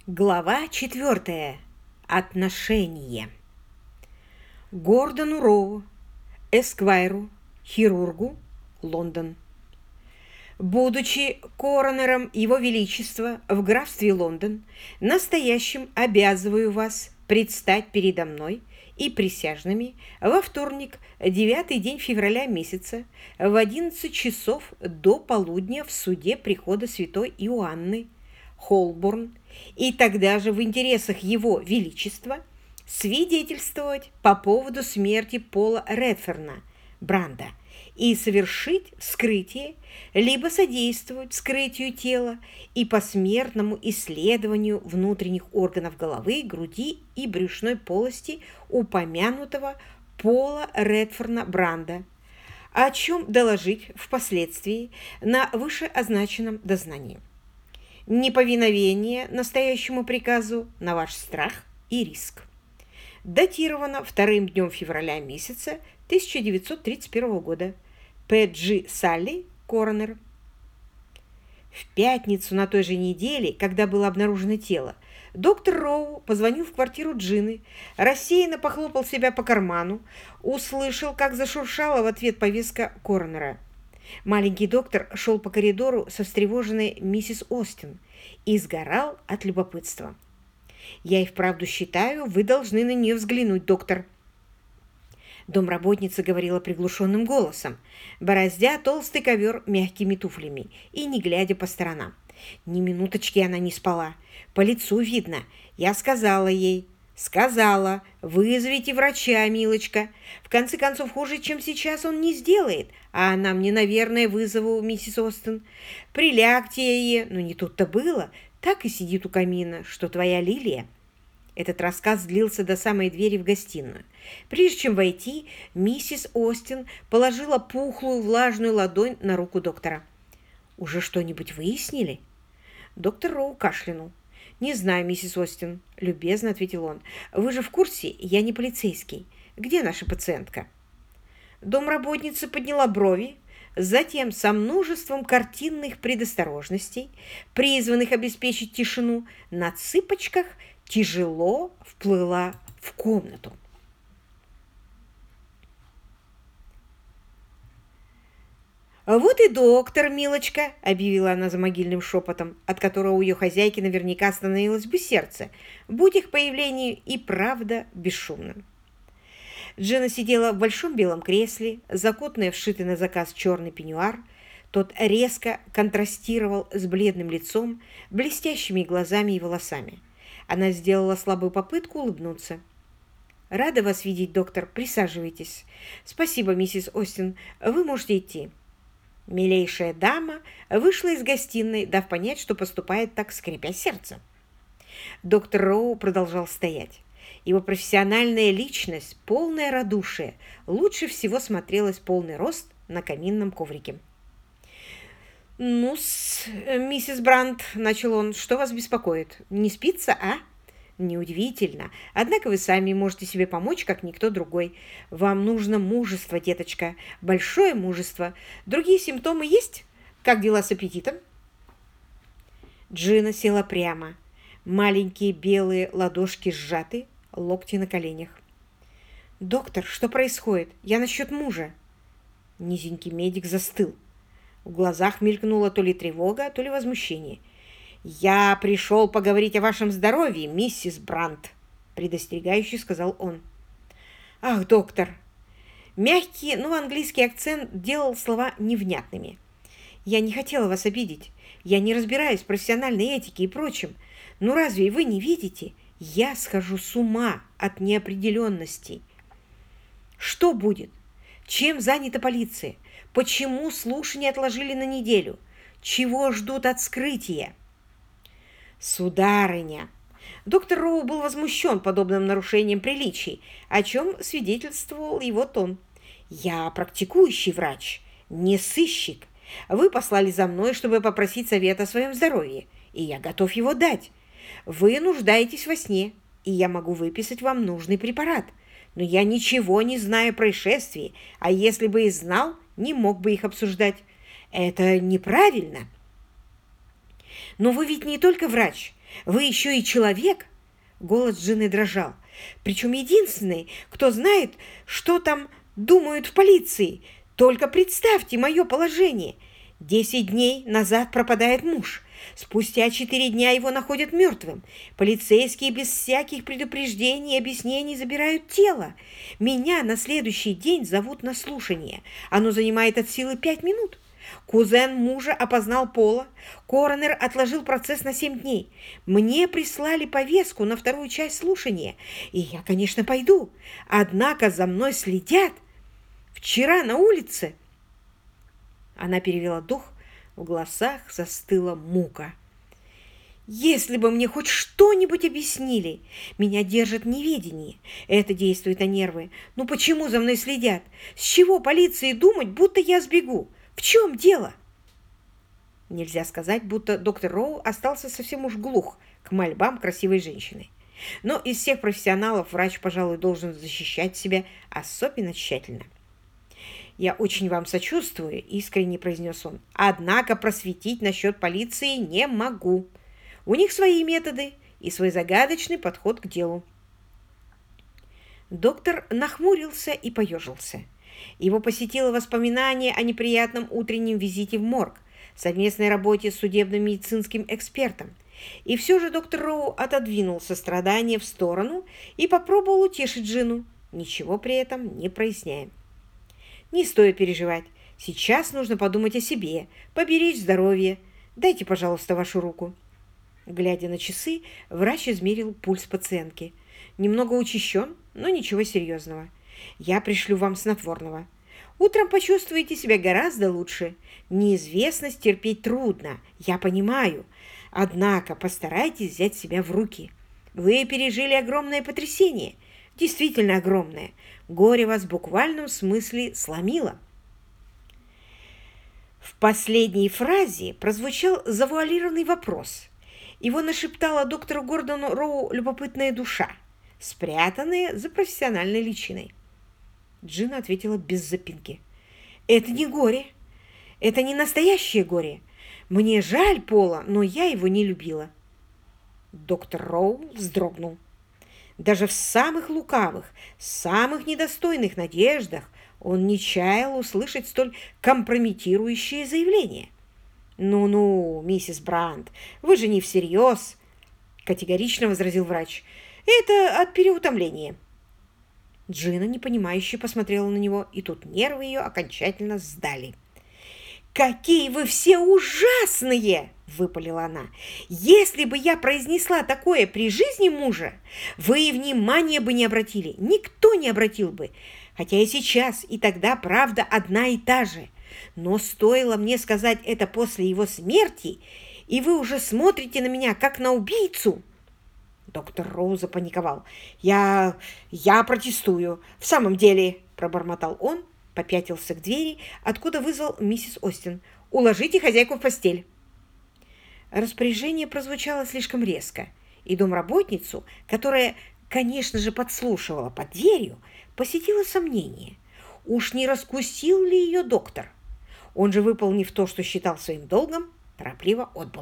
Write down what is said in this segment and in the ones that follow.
Глава 4. Отношения. Гордону Роу, эсквайру, хирургу, Лондон. Будучи коронером Его Величества в графстве Лондон, настоящим обязываю вас предстать передо мной и присяжными во вторник, 9-й день февраля месяца, в 11 часов до полудня в суде прихода святой Иоанны, Холборн, и тогда же в интересах Его Величества свидетельствовать по поводу смерти Пола Редферна Бранда и совершить вскрытие, либо содействовать вскрытию тела и посмертному исследованию внутренних органов головы, груди и брюшной полости упомянутого Пола Редферна Бранда, о чем доложить впоследствии на вышеозначенном дознании. Неповиновение настоящему приказу на ваш страх и риск. Датировано 2 днем февраля месяца 1931 года. П.Джи Салли, коронер. В пятницу на той же неделе, когда было обнаружено тело, доктор Роу позвонил в квартиру Джины, рассеянно похлопал себя по карману, услышал, как зашуршала в ответ повестка коронера. Маленький доктор шел по коридору со встревоженной миссис Остин и сгорал от любопытства. «Я и вправду считаю, вы должны на нее взглянуть, доктор». Домработница говорила приглушенным голосом, бороздя толстый ковер мягкими туфлями и не глядя по сторонам. Ни минуточки она не спала. По лицу видно. Я сказала ей... Сказала, вызовите врача, милочка. В конце концов, хуже, чем сейчас, он не сделает. А она мне, наверное, вызову миссис Остин. Прилягте ей. Но не тут-то было. Так и сидит у камина, что твоя лилия. Этот рассказ длился до самой двери в гостиную. Прежде чем войти, миссис Остин положила пухлую влажную ладонь на руку доктора. «Уже что-нибудь выяснили?» Доктор Роу кашлянул. «Не знаю, миссис Остин», — любезно ответил он. «Вы же в курсе, я не полицейский. Где наша пациентка?» Домработница подняла брови, затем со множеством картинных предосторожностей, призванных обеспечить тишину, на цыпочках тяжело вплыла в комнату. «Вот и доктор, милочка», — объявила она за могильным шепотом, от которого у ее хозяйки наверняка остановилось бы сердце, будь их появление и правда бесшумным. Джина сидела в большом белом кресле, закутанная в сшитый на заказ черный пеньюар. Тот резко контрастировал с бледным лицом, блестящими глазами и волосами. Она сделала слабую попытку улыбнуться. «Рада вас видеть, доктор. Присаживайтесь. Спасибо, миссис Остин. Вы можете идти». Милейшая дама вышла из гостиной, дав понять, что поступает так, скрипя сердце. Доктор Роу продолжал стоять. Его профессиональная личность, полное радушие, лучше всего смотрелась полный рост на каминном коврике. «Ну-с, миссис Брандт», — начал он, — «что вас беспокоит? Не спится, а?» «Неудивительно. Однако вы сами можете себе помочь, как никто другой. Вам нужно мужество, деточка, большое мужество. Другие симптомы есть? Как дела с аппетитом?» Джина села прямо. Маленькие белые ладошки сжаты, локти на коленях. «Доктор, что происходит? Я насчет мужа». Низенький медик застыл. В глазах мелькнула то ли тревога, то ли возмущение. «Я пришел поговорить о вашем здоровье, миссис Брандт», — предостерегающе сказал он. «Ах, доктор!» Мягкий, но английский акцент делал слова невнятными. «Я не хотела вас обидеть. Я не разбираюсь в профессиональной этике и прочем. Но разве вы не видите? Я схожу с ума от неопределенности. Что будет? Чем занята полиция? Почему слушания отложили на неделю? Чего ждут от вскрытия?» «Сударыня!» Доктор Роу был возмущен подобным нарушением приличий, о чем свидетельствовал его тон. «Я практикующий врач, не сыщик. Вы послали за мной, чтобы попросить совета о своем здоровье, и я готов его дать. Вы нуждаетесь во сне, и я могу выписать вам нужный препарат. Но я ничего не знаю о происшествии, а если бы и знал, не мог бы их обсуждать. Это неправильно». «Но вы ведь не только врач. Вы еще и человек?» Голос жены дрожал. «Причем единственный, кто знает, что там думают в полиции. Только представьте мое положение. 10 дней назад пропадает муж. Спустя 4 дня его находят мертвым. Полицейские без всяких предупреждений и объяснений забирают тело. Меня на следующий день зовут на слушание. Оно занимает от силы 5 минут. Кузен мужа опознал Пола. Коронер отложил процесс на 7 дней. Мне прислали повестку на вторую часть слушания. И я, конечно, пойду. Однако за мной следят. Вчера на улице...» Она перевела дух, в глазах застыла мука. «Если бы мне хоть что-нибудь объяснили! Меня держат в неведении. Это действует на нервы. Ну почему за мной следят? С чего полиции думать, будто я сбегу? В чем дело?» Нельзя сказать, будто доктор Роу остался совсем уж глух к мольбам красивой женщины. Но из всех профессионалов врач, пожалуй, должен защищать себя особенно тщательно. «Я очень вам сочувствую», — искренне произнес он. «Однако просветить насчет полиции не могу. У них свои методы и свой загадочный подход к делу». Доктор нахмурился и поежился. Его посетило воспоминание о неприятном утреннем визите в морг, совместной работе с судебно-медицинским экспертом. И все же доктор Роу отодвинул сострадание в сторону и попробовал утешить жену, ничего при этом не проясняя. «Не стоит переживать. Сейчас нужно подумать о себе, поберечь здоровье. Дайте, пожалуйста, вашу руку». Глядя на часы, врач измерил пульс пациентки. Немного учащен, но ничего серьезного. «Я пришлю вам снотворного. Утром почувствуете себя гораздо лучше. Неизвестность терпеть трудно, я понимаю. Однако постарайтесь взять себя в руки. Вы пережили огромное потрясение. Действительно огромное. Горе вас в буквальном смысле сломило». В последней фразе прозвучал завуалированный вопрос. Его нашептала доктору Гордону Роу любопытная душа, спрятанная за профессиональной личиной. Джина ответила без запинки. «Это не горе. Это не настоящее горе. Мне жаль Пола, но я его не любила». Доктор Роу вздрогнул. Даже в самых лукавых, самых недостойных надеждах он не чаял услышать столь компрометирующее заявление. «Ну-ну, миссис Брандт, вы же не всерьез!» — категорично возразил врач. «Это от переутомления». Джина непонимающе посмотрела на него, и тут нервы ее окончательно сдали. «Какие вы все ужасные!» – выпалила она. «Если бы я произнесла такое при жизни мужа, вы и внимания бы не обратили, никто не обратил бы, хотя и сейчас, и тогда правда одна и та же. Но стоило мне сказать это после его смерти, и вы уже смотрите на меня, как на убийцу». Доктор Роу запаниковал. «Я протестую. В самом деле», – пробормотал он, попятился к двери, откуда вызвал миссис Остин. «Уложите хозяйку в постель». Распоряжение прозвучало слишком резко, и домработницу, которая, конечно же, подслушивала под дверью, посетило сомнение. Уж не раскусил ли ее доктор? Он же, выполнив то, что считал своим долгом, торопливо отбыл.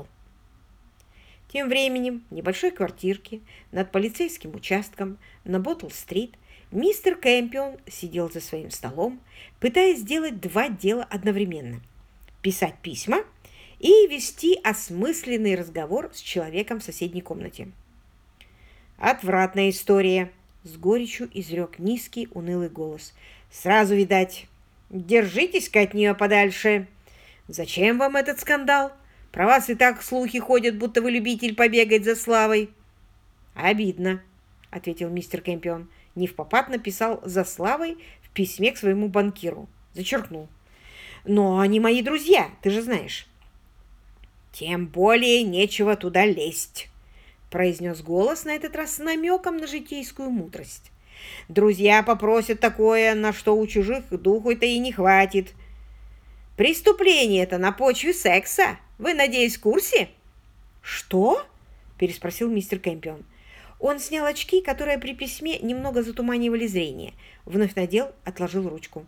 Тем временем в небольшой квартирке над полицейским участком на Боттл-стрит мистер Кэмпион сидел за своим столом, пытаясь сделать 2 дела одновременно – писать письма и вести осмысленный разговор с человеком в соседней комнате. «Отвратная история», – с горечью изрек низкий унылый голос. «Сразу видать. Держитесь-ка от нее подальше. Зачем вам этот скандал? Про вас и так слухи ходят, будто вы любитель побегать за славой». «Обидно», — ответил мистер Кэмпион. Невпопад написал «за славой» в письме к своему банкиру. Зачеркнул. «Но они мои друзья, ты же знаешь». «Тем более нечего туда лезть», — произнес голос на этот раз с намеком на житейскую мудрость. «Друзья попросят такое, на что у чужих духу-то и не хватит. Преступление это на почве секса. Вы, надеюсь, в курсе?» «Что?» – переспросил мистер Кэмпион. Он снял очки, которые при письме немного затуманивали зрение. Вновь надел, отложил ручку.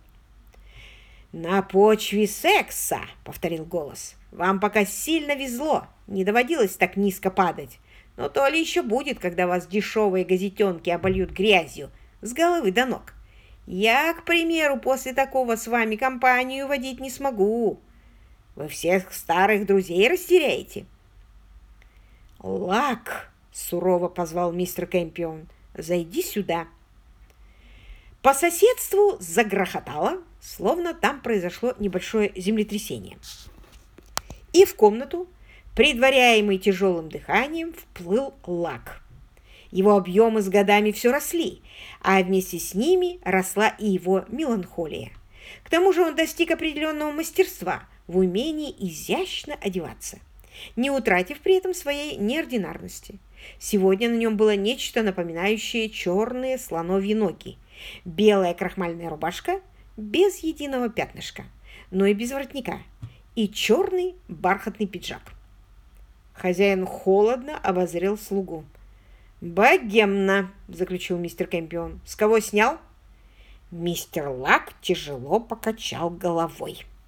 «На почве секса», — повторил голос. «Вам пока сильно везло, не доводилось так низко падать. Но то ли еще будет, когда вас дешевые газетенки обольют грязью с головы до ног. Я, к примеру, после такого с вами компанию водить не смогу. Вы всех старых друзей растеряете. Лак, сурово позвал мистер Кэмпион, зайди сюда. По соседству загрохотало, словно там произошло небольшое землетрясение. И в комнату, предваряемый тяжелым дыханием, вплыл Лак. Его объемы с годами все росли, а вместе с ними росла и его меланхолия. К тому же он достиг определенного мастерства в умении изящно одеваться, не утратив при этом своей неординарности. Сегодня на нем было нечто напоминающее черные слоновьи ноги, белая крахмальная рубашка без единого пятнышка, но и без воротника, и черный бархатный пиджак. Хозяин холодно обозрел слугу. «Богемно», — заключил мистер Кэмпион. «С кого снял?» Мистер Лак тяжело покачал головой.